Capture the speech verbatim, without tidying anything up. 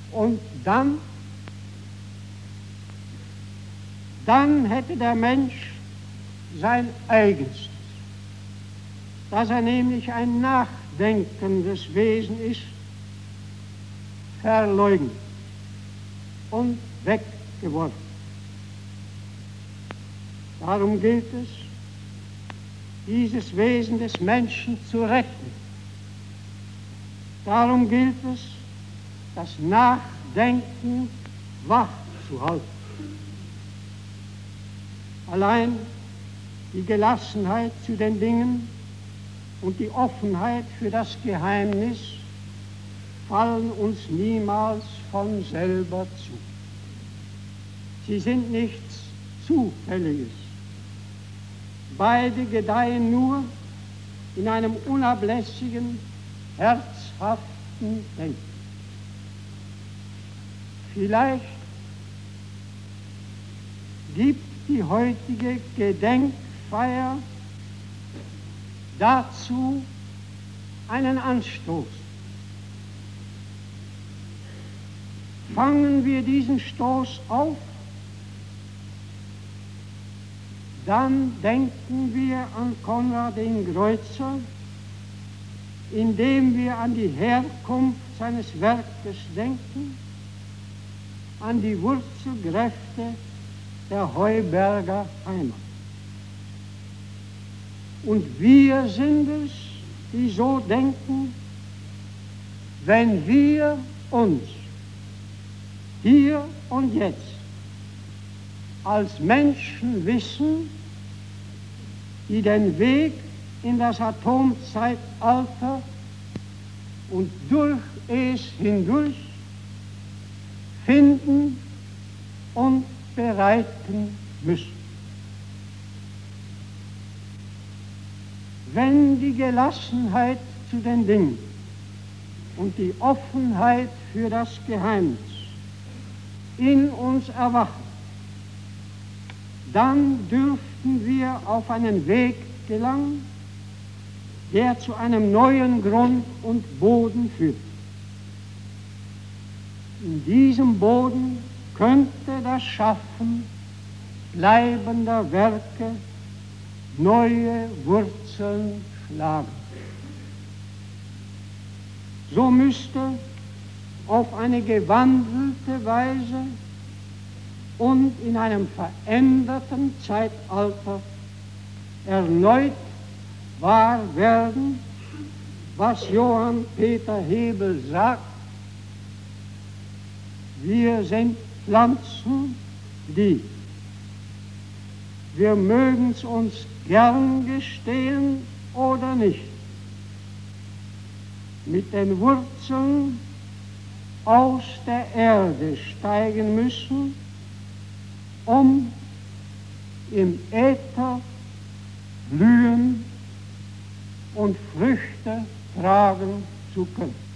Und dann, dann hätte der Mensch sein Eigenstes, dass er nämlich ein nachdenkendes Wesen ist, verleugnet und weggeworfen. Darum gilt es, dieses Wesen des Menschen zu retten. Darum gilt es, das Nachdenken wach zu halten. Allein die Gelassenheit zu den Dingen und die Offenheit für das Geheimnis fallen uns niemals von selber zu. Sie sind nichts Zufälliges. Beide gedeihen nur in einem unablässigen, herzhaften Denken. Vielleicht gibt die heutige Gedenkfeier dazu einen Anstoß. Fangen wir diesen Stoß auf, dann denken wir an Konrad den Greuzer, indem wir an die Herkunft seines Werkes denken, an die Wurzelkräfte der Heuberger Heimat. Und wir sind es, die so denken, wenn wir uns hier und jetzt als Menschen wissen, die den Weg in das Atomzeitalter und durch es hindurch finden und bereiten müssen. Wenn die Gelassenheit zu den Dingen und die Offenheit für das Geheimnis in uns erwachen, dann dürften wir auf einen Weg gelangen, der zu einem neuen Grund und Boden führt. In diesem Boden könnte das Schaffen bleibender Werke neue Wurzeln schlagen. So müsste auf eine gewandelte Weise und in einem veränderten Zeitalter erneut wahr werden, was Johann Peter Hebel sagt: Wir sind Pflanzen, die, wir mögen es uns gern gestehen oder nicht, mit den Wurzeln aus der Erde steigen müssen, um im Äther blühen und Früchte tragen zu können.